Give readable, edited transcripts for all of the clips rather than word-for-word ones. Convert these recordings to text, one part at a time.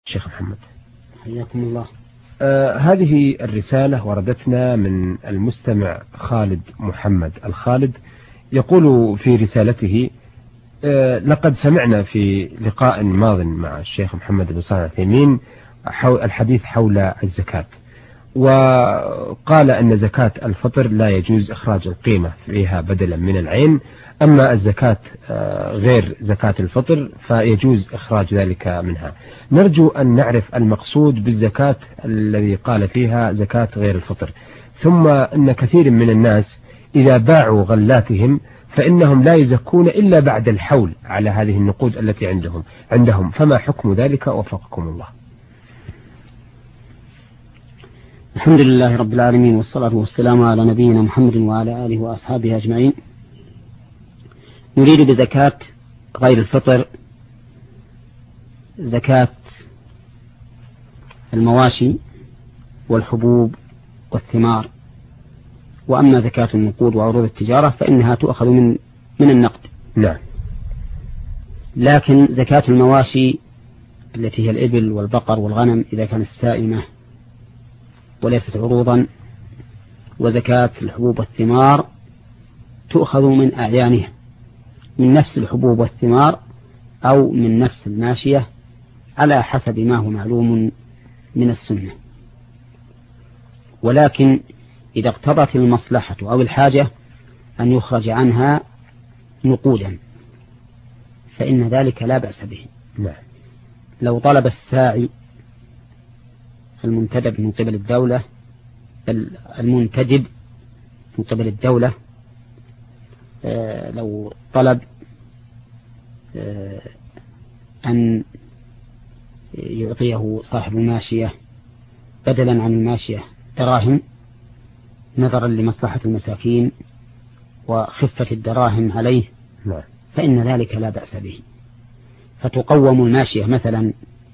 شيخ محمد حياكم الله. هذه الرسالة وردتنا من المستمع خالد محمد الخالد، يقول في رسالته: لقد سمعنا في لقاء ماض مع الشيخ محمد بن صالح العثيمين الحديث حول الزكاة، وقال أن زكاة الفطر لا يجوز إخراج القيمة فيها بدلا من العين، أما الزكاة غير زكاة الفطر فيجوز إخراج ذلك منها. نرجو أن نعرف المقصود بالزكاة الذي قال فيها زكاة غير الفطر، ثم أن كثير من الناس إذا باعوا غلاتهم فإنهم لا يزكون إلا بعد الحول على هذه النقود التي عندهم، فما حكم ذلك وفقكم الله؟ الحمد لله رب العالمين، والصلاة والسلام على نبينا محمد وعلى آله وأصحابه أجمعين. نريد بزكاة غير الفطر زكاة المواشي والحبوب والثمار، وأما زكاة النقود وعروض التجارة فإنها تؤخذ من النقد. نعم. لكن زكاة المواشي التي هي الإبل والبقر والغنم إذا كانت سائمة وليست عروضا، وزكاة الحبوب والثمار تؤخذ من أعيانها، من نفس الحبوب والثمار أو من نفس الماشية على حسب ما هو معلوم من السنة. ولكن إذا اقتضت المصلحة أو الحاجة أن يخرج عنها نقودا فإن ذلك لا بأس به. نعم. لو طلب الساعي المنتدب من قبل الدولة لو طلب أن يعطيه صاحب الماشية بدلا عن الماشية دراهم نظرا لمصلحة المساكين وخفة الدراهم عليه، فإن ذلك لا بأس به. فتقوم الماشية مثلا،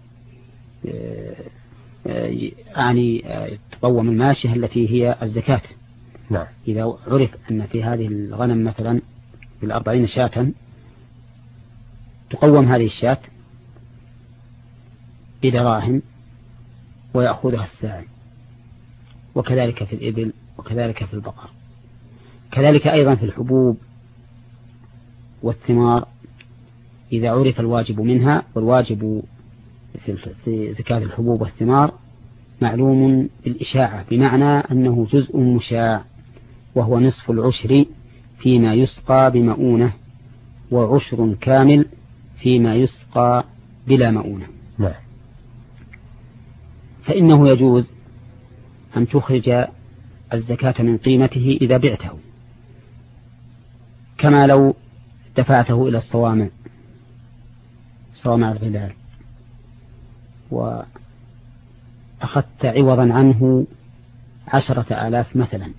تقوم الماشية التي هي الزكاة. نعم. إذا عرف أن في هذه الغنم مثلا ب40 شاة، تقوم هذه الشاة بدراهم ويأخذها الساعي، وكذلك في الإبل وكذلك في البقر، كذلك أيضا في الحبوب والثمار إذا عرف الواجب منها. والواجب في زكاة الحبوب والثمار معلوم بالإشاعة، بمعنى أنه جزء مشاع، وهو نصف العشر فيما يسقى بمؤونة، وعشر كامل فيما يسقى بلا مؤونة. نعم. فإنه يجوز أن تخرج الزكاة من قيمته إذا بعته، كما لو دفعته إلى صوامع الغلال وأخذت عوضا عنه 10,000 مثلا،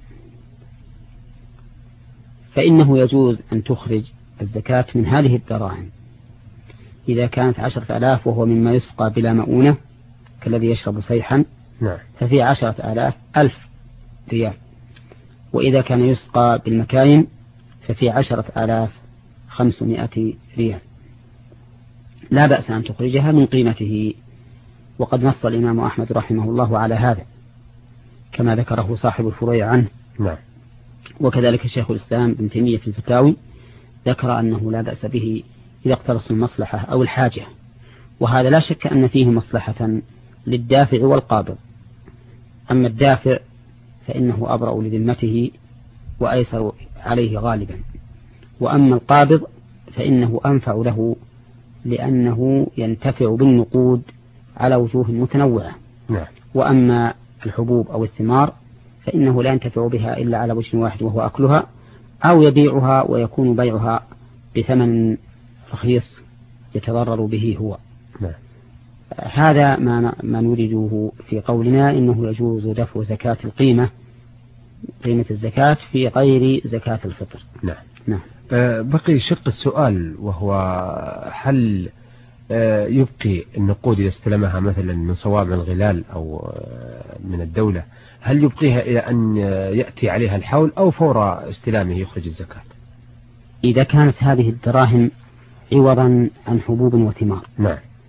فإنه يجوز أن تخرج الزكاة من هذه الدراهم إذا كانت 10,000 وهو مما يسقى بلا مؤونة كالذي يشرب صيحا. نعم. ففي 10,000 1,000 ريال، وإذا كان يسقى بالمكاين ففي 10,500 ريال. لا بأس أن تخرجها من قيمته، وقد نص الإمام أحمد رحمه الله على هذا كما ذكره صاحب الفروع عنه. نعم. وكذلك شيخ الإسلام ابن تيمية في الفتاوي ذكر أنه لا بأس به إذا اقترص المصلحة أو الحاجة، وهذا لا شك أن فيه مصلحة للدافع والقابض. أما الدافع فإنه أبرأ لذمته وأيسر عليه غالبا، وأما القابض فإنه أنفع له لأنه ينتفع بالنقود على وجوه متنوعة. نعم. وأما الحبوب أو الثمار فإنه لا ينتفع بها إلا على وجه واحد، وهو أكلها، أو يبيعها ويكون بيعها بثمن رخيص يتضرر به هو. نعم. هذا ما نريده في قولنا إنه يجوز دفع زكاة قيمة الزكاة في غير زكاة الفطر. نعم. نعم. بقي شق السؤال، وهو هل يبقي النقود إذا استلمها مثلا من صوامع الغلال أو من الدولة، هل يبقيها إلى أن يأتي عليها الحول أو فور استلامه يخرج الزكاة؟ إذا كانت هذه الدراهم عوضا عن حبوب وثمار، نعم،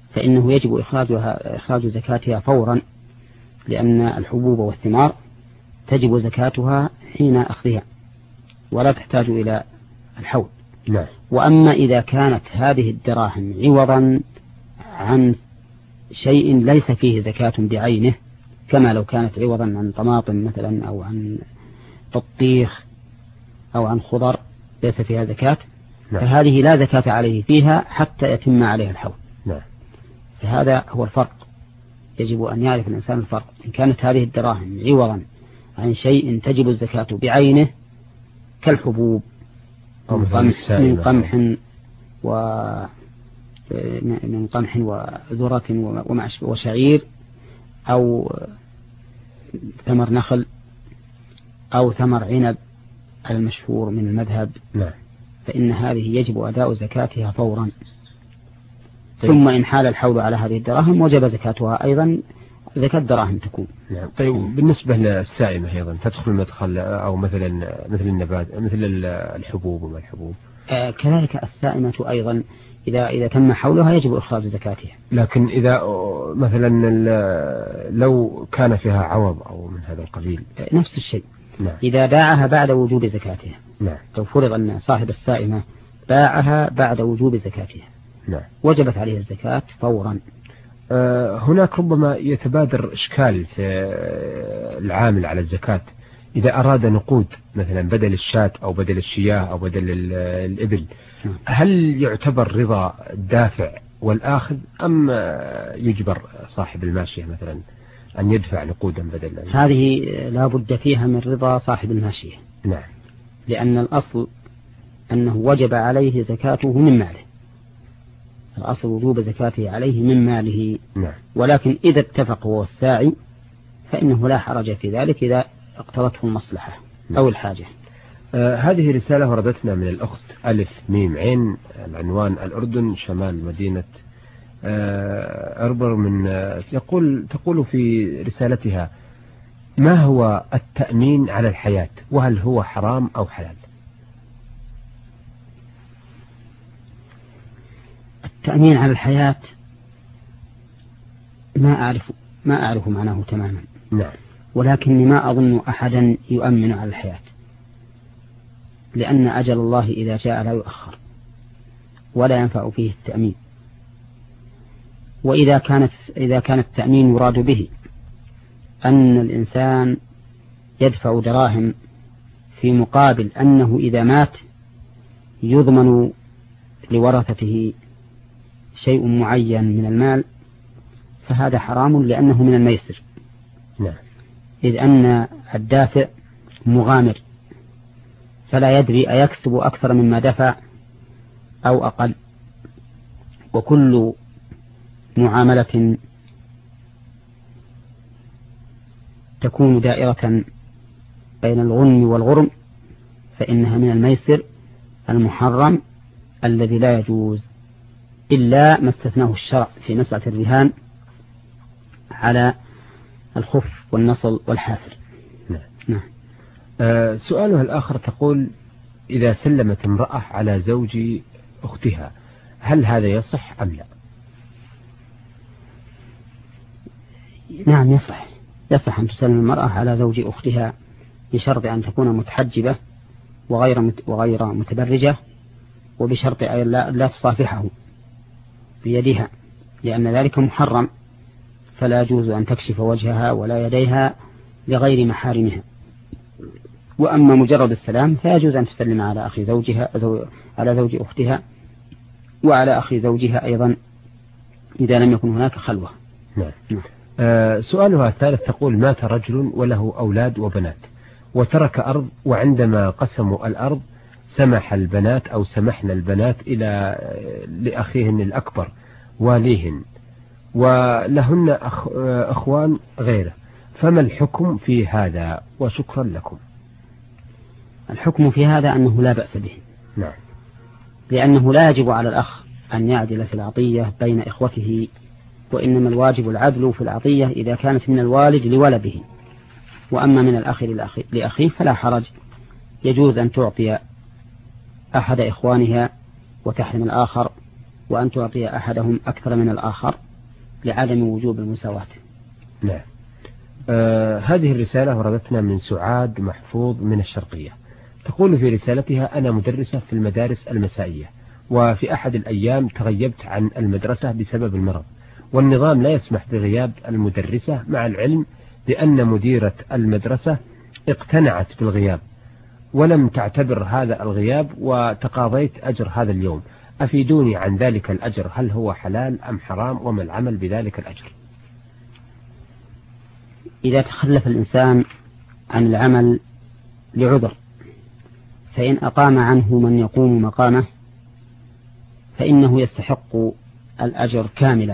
فإنه يجب إخراج زكاتها فورا، لأن الحبوب والثمار تجب زكاتها حين أخذها ولا تحتاج إلى الحول. نعم. وأما إذا كانت هذه الدراهم عوضا عن شيء ليس فيه زكاة بعينه، كما لو كانت عوضا عن طماطم مثلا أو عن بطيخ أو عن خضر ليس فيها زكاة، نعم. فهذه لا زكاة عليه فيها حتى يتم عليها الحول. نعم. فهذا هو الفرق، يجب أن يعرف الإنسان الفرق. إن كانت هذه الدراهم عوضا عن شيء تجب الزكاة بعينه كالحبوب من قمح وذرة وشعير أو ثمر نخل أو ثمر عنب المشهور من المذهب، نعم. فإن هذه يجب أداء زكاتها فورا. ثم إن حال الحول على هذه الدراهم وجب زكاتها أيضا، زكاة دراهم تكون. نعم. طيب بالنسبة للسائمة أيضا تدخل مدخل أو مثل النبات مثل الحبوب وما الحبوب؟ كذلك السائمة أيضا إذا تم حولها يجب إخراج زكاتها. لكن إذا مثلا لو كان فيها عوض أو من هذا القبيل نفس الشيء. نعم. إذا باعها بعد وجوب زكاتها. نعم. لو فرض أن صاحب السائمة باعها بعد وجوب زكاتها، نعم، وجبت عليه الزكاة فورا. هناك ربما يتبادر إشكال في العامل على الزكاة إذا أراد نقود مثلا بدل الشاة أو بدل الشياه أو بدل الإبل، هل يعتبر رضا الدافع والآخذ أم يجبر صاحب الماشية مثلا أن يدفع نقودا بدل؟ هذه لا بد فيها من رضا صاحب الماشية. نعم. لأن الأصل أنه وجب عليه زكاته من ماله، الأصل وجوب زكاته عليه من ماله. نعم. ولكن إذا اتفق هو الساعي فإنه لا حرج في ذلك إذا اقتضته المصلحة أو الحاجة. هذه رسالة وردتنا من الأخت ألف ميم عين، العنوان الأردن شمال مدينة أربر، من تقول في رسالتها: ما هو التأمين على الحياة، وهل هو حرام أو حلال؟ التأمين على الحياة ما أعرف معناه تماما. نعم. ولكني ما أظن أحدا يؤمن على الحياة، لأن أجل الله إذا جاء لا يؤخر ولا ينفع فيه التأمين. وإذا كان التأمين يراد به أن الإنسان يدفع دراهم في مقابل أنه إذا مات يضمن لورثته شيء معين من المال، فهذا حرام لأنه من الميسر. نعم. إذ أن الدافع مغامر فلا يدري أيكسب أكثر مما دفع أو أقل، وكل معاملة تكون دائرة بين الغنم والغرم فإنها من الميسر المحرم الذي لا يجوز، إلا ما استثناه الشرع في مسألة الرهان على الخف والنصل والحافر. نعم. نعم. سؤالها الآخر تقول: إذا سلمت امرأة على زوج أختها هل هذا يصح أم لا؟ نعم يصح أن تسلم المرأة على زوج أختها بشرط أن تكون متحجبة وغير متبرجة، وبشرط أن لا تصافحه بيدها، لأن ذلك محرم، فلا يجوز أن تكشف وجهها ولا يديها لغير محارمها. وأما مجرد السلام فيجوز أن تسلم على أخي زوجها على زوج أختها وعلى أخي زوجها أيضا إذا لم يكن هناك خلوة. نعم. سؤالها الثالث تقول: مات رجل وله أولاد وبنات وترك أرض، وعندما قسموا الأرض سمحنا البنات لأخيهن الأكبر واليهن، ولهن أخوان غيره، فما الحكم في هذا؟ وشكرا لكم. الحكم في هذا أنه لا بأس به. نعم. لأنه لا يجب على الأخ أن يعدل في العطية بين إخوته، وإنما الواجب العدل في العطية إذا كانت من الوالد لولده، وأما من الأخ لأخيه فلا حرج، يجوز أن تعطي أحد إخوانها وتحرم الآخر، وأن تعطي أحدهم أكثر من الآخر لعدم وجوب المساواة. نعم. هذه الرسالة وردتنا من سعاد محفوظ من الشرقية، تقول في رسالتها: أنا مدرسة في المدارس المسائية، وفي أحد الأيام تغيبت عن المدرسة بسبب المرض، والنظام لا يسمح بغياب المدرسة، مع العلم بأن مديرة المدرسة اقتنعت بالغياب ولم تعتبر هذا الغياب، وتقاضيت أجر هذا اليوم. أفيدوني عن ذلك الأجر، هل هو حلال أم حرام، وما العمل بذلك الأجر؟ إذا تخلف الإنسان عن العمل لعذر، فإن أقام عنه من يقوم مقامه فإنه يستحق الأجر كاملا،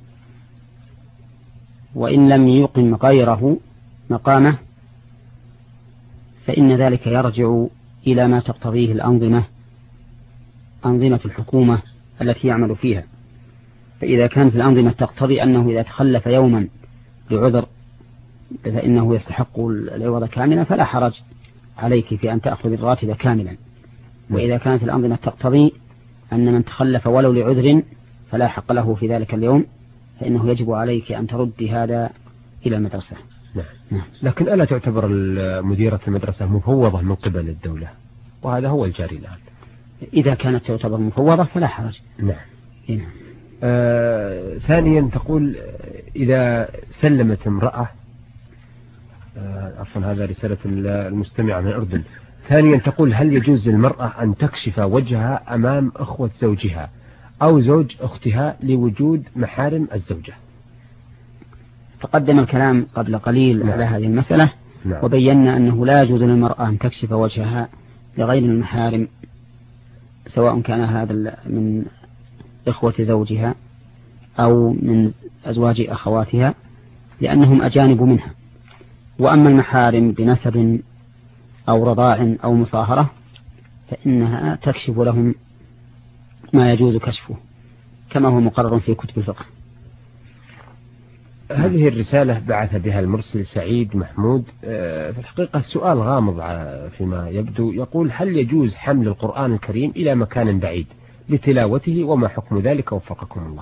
وإن لم يقم غيره مقامه فإن ذلك يرجع إلى ما تقتضيه أنظمة الحكومة التي يعمل فيها. فإذا كانت الأنظمة تقتضي أنه إذا تخلف يوما لعذر فإنه يستحق العوض كاملا فلا حرج عليك في أن تأخذ الراتب كاملا. وإذا كانت الأنظمة تقتضي أن من تخلف ولو لعذر فلا حق له في ذلك اليوم فإنه يجب عليك أن تردي هذا إلى المدرسة. نعم. لكن ألا تعتبر مديرة المدرسة مفوضة من قبل الدولة؟ وهذا هو الجاري الآن. إذا كانت تعتبر مفوضة فلا حرج. نعم. ثانيا تقول: إذا سلمت امرأة، عفوا هذا رسالة المستمعة من الأردن. ثانيا تقول: هل يجوز للمرأة أن تكشف وجهها أمام أخوة زوجها أو زوج أختها لوجود محارم الزوجة؟ تقدم الكلام قبل قليل على هذه المسألة. نعم. وبينا أنه لا يجوز للمرأة أن تكشف وجهها لغير المحارم، سواء كان هذا من إخوة زوجها أو من أزواج أخواتها، لأنهم أجانب منها. وأما المحارم بنسب أو رضاع أو مصاهرة فإنها تكشف لهم ما يجوز كشفه كما هو مقرر في كتب الفقه. هذه الرسالة بعث بها المرسل سعيد محمود. في الحقيقة السؤال غامض فيما يبدو. يقول: هل يجوز حمل القرآن الكريم إلى مكان بعيد لتلاوته، وما حكم ذلك وفقكم الله؟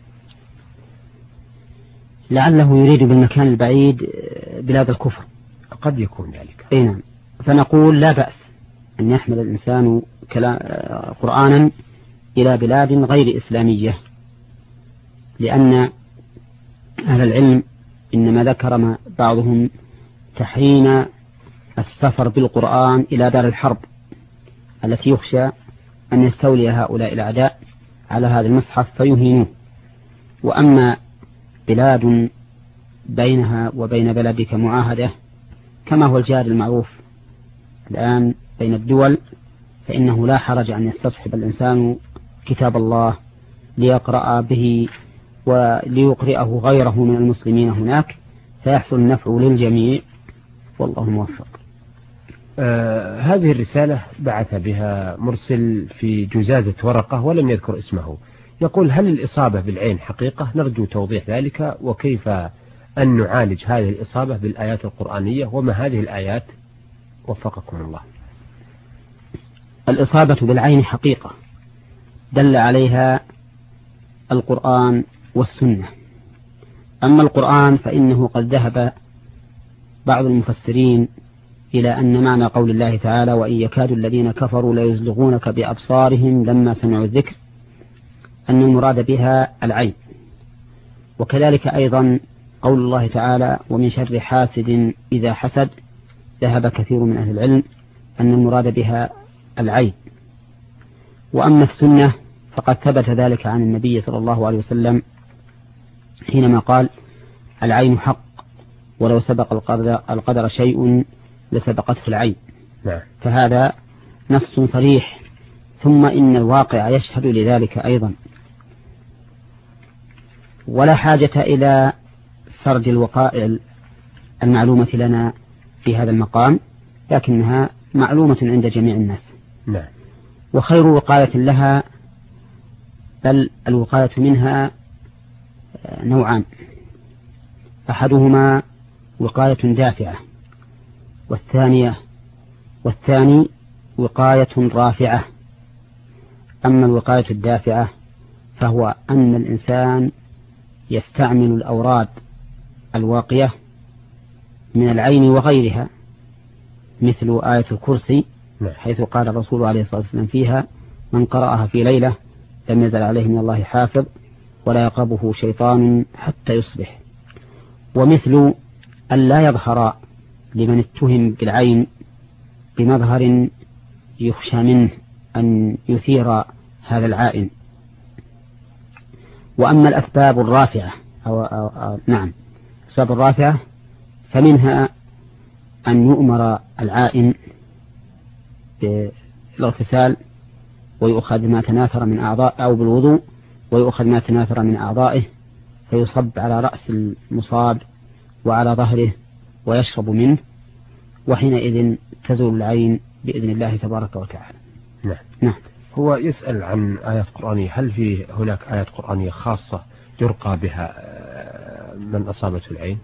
لعله يريد بالمكان البعيد بلاد الكفر. قد يكون ذلك. نعم. فنقول لا بأس أن يحمل الإنسان قرآنا إلى بلاد غير إسلامية، لأن أهل العلم إنما ذكر بعضهم تحريم السفر بالقرآن إلى دار الحرب التي يخشى أن يستولي هؤلاء الأعداء على هذا المصحف فيهينوه. وأما بلاد بينها وبين بلدك معاهدة كما هو الجار المعروف الآن بين الدول، فإنه لا حرج أن يستصحب الإنسان كتاب الله ليقرأ به وليقرأه غيره من المسلمين هناك فيحصل النفع للجميع، والله موفق. هذه الرسالة بعث بها مرسل في جزازة ورقة ولم يذكر اسمه. يقول: هل الإصابة بالعين حقيقة؟ نرجو توضيح ذلك، وكيف أن نعالج هذه الإصابة بالآيات القرآنية، وما هذه الآيات وفقكم الله؟ الإصابة بالعين حقيقة دل عليها القرآن والسنة. أما القرآن فإنه قد ذهب بعض المفسرين إلى أن معنى قول الله تعالى: وإن يكاد الذين كفروا ليزلغونك بأبصارهم لما سمعوا الذكر، أن المراد بها العين. وكذلك أيضا قول الله تعالى: ومن شر حاسد إذا حسد، ذهب كثير من أهل العلم أن المراد بها العين. وأما السنة فقد ثبت ذلك عن النبي صلى الله عليه وسلم حينما قال: العين حق ولو سبق القدر شيء لسبقته العين. فهذا نص صريح، ثم إن الواقع يشهد لذلك أيضا. ولا حاجة إلى سرد الوقائع المعلومة لنا في هذا المقام، لكنها معلومة عند جميع الناس. وخير وقاية لها، بل الوقاية منها نوعان: أحدهما وقاية دافعة، والثاني وقاية رافعة. أما الوقاية الدافعة فهو أن الإنسان يستعمل الأوراد الواقية من العين وغيرها، مثل آية الكرسي، حيث قال الرسول عليه الصلاة والسلام فيها: من قرأها في ليلة لم يزل عليه من الله حافظ ولا يقربه شيطان حتى يصبح. ومثل أن لا يظهر لمن اتهم بالعين بمظهر يخشى منه أن يثير هذا العائن. وأما الأسباب الرافعة نعم الأسباب الرافعة فمنها أن يؤمر العائن بالاغتسال ويؤخذ ما تناثر من أعضاء، أو بالوضوء ويؤخذ ما تناثر من أعضائه فيصب على رأس المصاب وعلى ظهره ويشرب منه، وحينئذ تزول العين بإذن الله تبارك وتعالى. نعم. هو يسأل عن آيات قرآنية، هل في هناك آيات قرآنية خاصة يرقى بها من أصابته العين؟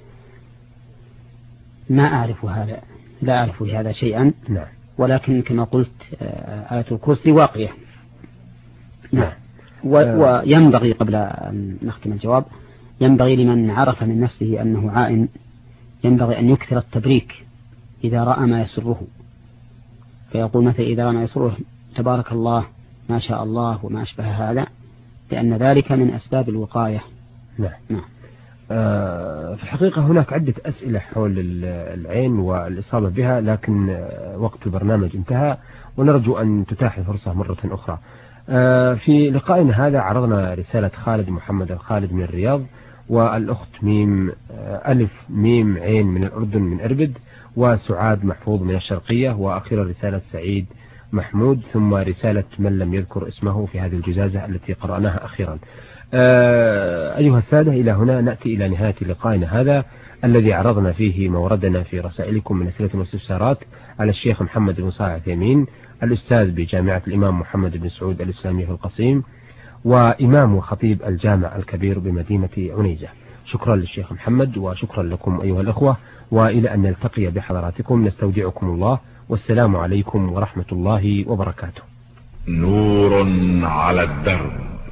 ما أعرف هذا، لا أعرف هذا شيئا. نعم. ولكن كما قلت آية الكرسي واقية. نعم. وينبغي قبل أن نختم الجواب، ينبغي لمن عرف من نفسه أنه عائن ينبغي أن يكثر التبريك إذا رأى ما يسره، فيقول مثلا إذا رأى ما يسره تبارك الله ما شاء الله وما أشبه هذا، لأن ذلك من أسباب الوقاية. نعم. في الحقيقة هناك عدة أسئلة حول العين والإصابة بها، لكن وقت البرنامج انتهى ونرجو أن تتاح الفرصة مرة أخرى. في لقائنا هذا عرضنا رسالة خالد محمد الخالد من الرياض، والأخت ميم ألف ميم عين من الأردن من أربد، وسعاد محفوظ من الشرقية، وأخيرا رسالة سعيد محمود، ثم رسالة من لم يذكر اسمه في هذه الجزازة التي قرأناها أخيرا. أيها السادة، إلى هنا نأتي إلى نهاية لقائنا هذا الذي عرضنا فيه موردنا في رسائلكم من أسئلة واستفسارات على الشيخ محمد بن صالح العثيمين، الأستاذ بجامعة الإمام محمد بن سعود الإسلامية في القصيم، وإمام وخطيب الجامع الكبير بمدينة عنيزة. شكرا للشيخ محمد وشكرا لكم أيها الأخوة، وإلى أن نلتقي بحضراتكم نستودعكم الله، والسلام عليكم ورحمة الله وبركاته. نور على الدرب،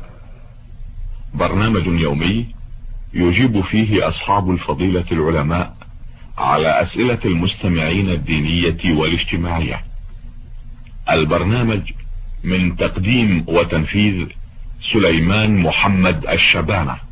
برنامج يومي يجيب فيه أصحاب الفضيلة العلماء على أسئلة المستمعين الدينية والاجتماعية. البرنامج من تقديم وتنفيذ سليمان محمد الشبانة.